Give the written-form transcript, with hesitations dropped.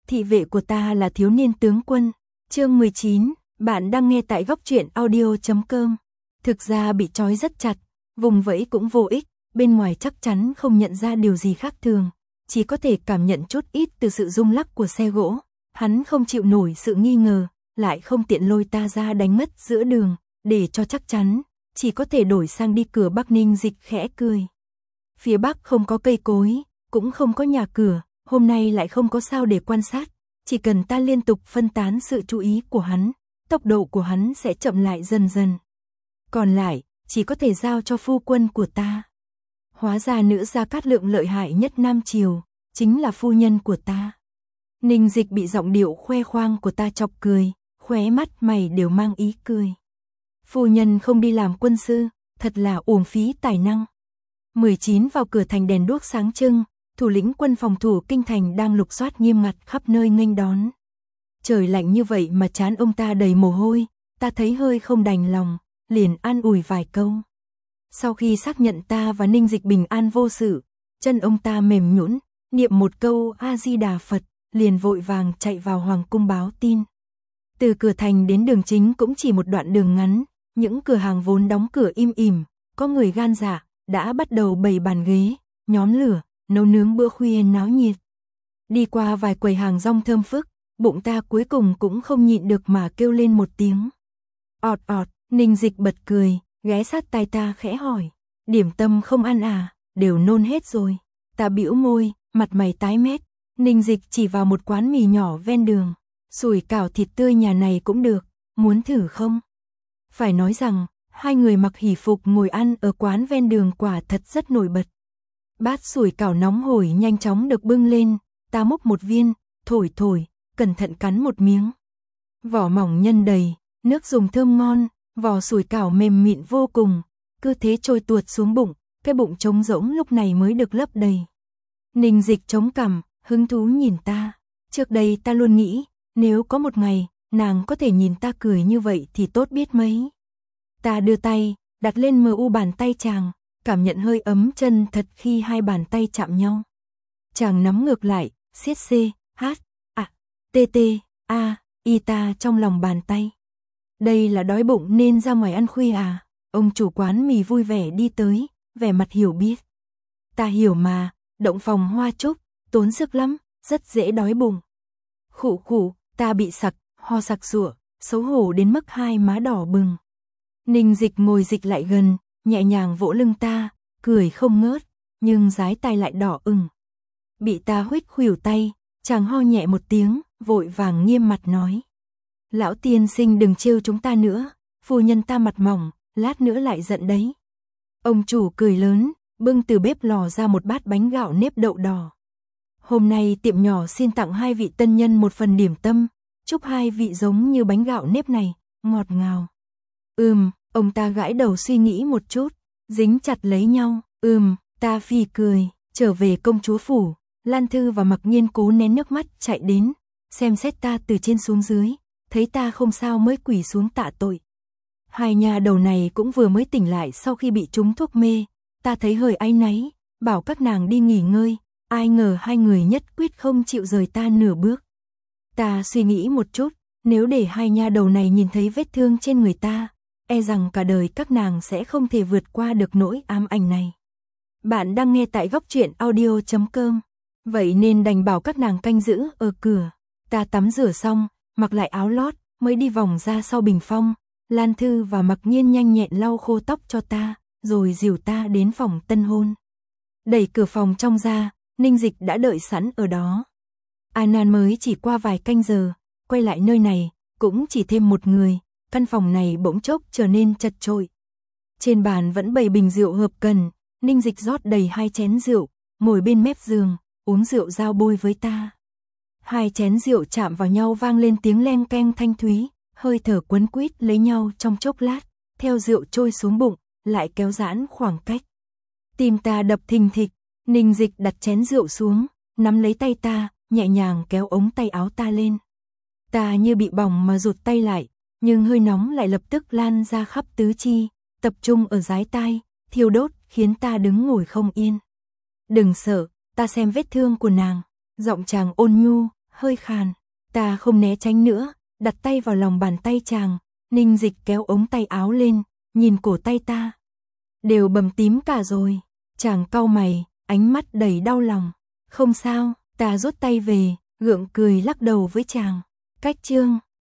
Thị vệ của ta là thiếu niên tướng quân. Chương 19, bạn đang nghe tại góc truyện audio.com. Thực ra bị trói rất chặt, vùng vẫy cũng vô ích, bên ngoài chắc chắn không nhận ra điều gì khác thường, chỉ có thể cảm nhận chút ít từ sự rung lắc của xe gỗ. Hắn không chịu nổi sự nghi ngờ, lại không tiện lôi ta ra đánh mất giữa đường, để cho chắc chắn, chỉ có thể đổi sang đi cửa Bắc. Ninh Dịch khẽ cười. Phía Bắc không có cây cối, cũng không có nhà cửa, hôm nay lại không có sao để quan sát, chỉ cần ta liên tục phân tán sự chú ý của hắn, tốc độ của hắn sẽ chậm lại dần dần. Còn lại, chỉ có thể giao cho phu quân của ta. Hóa ra nữ Gia Cát Lượng lợi hại nhất Nam Triều, chính là phu nhân của ta. Ninh Dịch bị giọng điệu khoe khoang của ta chọc cười, khóe mắt mày đều mang ý cười. Phu nhân không đi làm quân sư, thật là uổng phí tài năng. 19 vào cửa thành đèn đuốc sáng trưng, thủ lĩnh quân phòng thủ kinh thành đang lục soát nghiêm ngặt khắp nơi nghênh đón. Trời lạnh như vậy mà trán ông ta đầy mồ hôi, ta thấy hơi không đành lòng, liền an ủi vài câu. Sau khi xác nhận ta và Ninh Dịch bình an vô sự, chân ông ta mềm nhũn, niệm một câu A Di Đà Phật, liền vội vàng chạy vào hoàng cung báo tin. Từ cửa thành đến đường chính cũng chỉ một đoạn đường ngắn, những cửa hàng vốn đóng cửa im ỉm, có người gan dạ đã bắt đầu bày bàn ghế, nhóm lửa, nấu nướng bữa khuya náo nhiệt. Đi qua vài quầy hàng rong thơm phức, bụng ta cuối cùng cũng không nhịn được mà kêu lên một tiếng. Ọt ọt, Ninh Dịch bật cười, ghé sát tai ta khẽ hỏi, điểm tâm không ăn à, đều nôn hết rồi. Ta bĩu môi, mặt mày tái mét. Ninh Dịch chỉ vào một quán mì nhỏ ven đường, sủi cảo thịt tươi nhà này cũng được, muốn thử không? Phải nói rằng, hai người mặc hỉ phục ngồi ăn ở quán ven đường quả thật rất nổi bật. Bát sủi cảo nóng hổi nhanh chóng được bưng lên, ta múc một viên, thổi thổi, cẩn thận cắn một miếng. Vỏ mỏng nhân đầy, nước dùng thơm ngon, vỏ sủi cảo mềm mịn vô cùng, cứ thế trôi tuột xuống bụng, cái bụng trống rỗng lúc này mới được lấp đầy. Ninh Dịch chống cằm, hứng thú nhìn ta. Trước đây ta luôn nghĩ, nếu có một ngày, nàng có thể nhìn ta cười như vậy thì tốt biết mấy. Ta đưa tay, đặt lên mu bàn tay chàng, cảm nhận hơi ấm chân thật khi hai bàn tay chạm nhau. Chàng nắm ngược lại, siết C, H, A, T, T, A, I ta trong lòng bàn tay. Đây là đói bụng nên ra ngoài ăn khuya à? Ông chủ quán mì vui vẻ đi tới, vẻ mặt hiểu biết. Ta hiểu mà, động phòng hoa trúc, tốn sức lắm, rất dễ đói bụng. Khụ khụ, ta bị sặc, ho sặc sụa, xấu hổ đến mức hai má đỏ bừng. Ninh Dịch ngồi dịch lại gần, nhẹ nhàng vỗ lưng ta, cười không ngớt, nhưng dái tai lại đỏ ửng. Bị ta huých khuỷu tay, chàng ho nhẹ một tiếng, vội vàng nghiêm mặt nói. Lão tiên sinh đừng trêu chúng ta nữa, phu nhân ta mặt mỏng, lát nữa lại giận đấy. Ông chủ cười lớn, bưng từ bếp lò ra một bát bánh gạo nếp đậu đỏ. Hôm nay tiệm nhỏ xin tặng hai vị tân nhân một phần điểm tâm, chúc hai vị giống như bánh gạo nếp này, ngọt ngào. Ông ta gãi đầu suy nghĩ một chút, dính chặt lấy nhau, ta phì cười, trở về công chúa phủ, Lan Thư và Mặc Nhiên cố nén nước mắt chạy đến, xem xét ta từ trên xuống dưới, thấy ta không sao mới quỳ xuống tạ tội. Hai nhà đầu này cũng vừa mới tỉnh lại sau khi bị trúng thuốc mê, ta thấy hơi áy náy, bảo các nàng đi nghỉ ngơi, ai ngờ hai người nhất quyết không chịu rời ta nửa bước. Ta suy nghĩ một chút, nếu để hai nha đầu này nhìn thấy vết thương trên người ta, e rằng cả đời các nàng sẽ không thể vượt qua được nỗi ám ảnh này. Bạn đang nghe tại góc truyện audio.com, vậy nên đành bảo các nàng canh giữ ở cửa. Ta tắm rửa xong, mặc lại áo lót, mới đi vòng ra sau bình phong. Lan Thư và Mặc Nhiên nhanh nhẹn lau khô tóc cho ta, rồi dìu ta đến phòng tân hôn. Đẩy cửa phòng trong ra, Ninh Dịch đã đợi sẵn ở đó. An mới chỉ qua vài canh giờ, quay lại nơi này, cũng chỉ thêm một người, căn phòng này bỗng chốc trở nên chật chội. Trên bàn vẫn bày bình rượu hợp cần, Ninh Dịch rót đầy hai chén rượu, ngồi bên mép giường, uống rượu giao bôi với ta. Hai chén rượu chạm vào nhau vang lên tiếng leng keng thanh thúy, hơi thở quấn quýt lấy nhau trong chốc lát, theo rượu trôi xuống bụng, lại kéo giãn khoảng cách. Tim ta đập thình thịch, Ninh Dịch đặt chén rượu xuống, nắm lấy tay ta, nhẹ nhàng kéo ống tay áo ta lên. Ta như bị bỏng mà rụt tay lại, nhưng hơi nóng lại lập tức lan ra khắp tứ chi, tập trung ở dái tai, thiêu đốt, khiến ta đứng ngồi không yên. Đừng sợ, ta xem vết thương của nàng. Giọng chàng ôn nhu, hơi khàn. Ta không né tránh nữa, đặt tay vào lòng bàn tay chàng, Ninh Dịch kéo ống tay áo lên, nhìn cổ tay ta. Đều bầm tím cả rồi. Chàng cau mày, ánh mắt đầy đau lòng. Không sao, ta rút tay về, gượng cười lắc đầu với chàng. Cách chương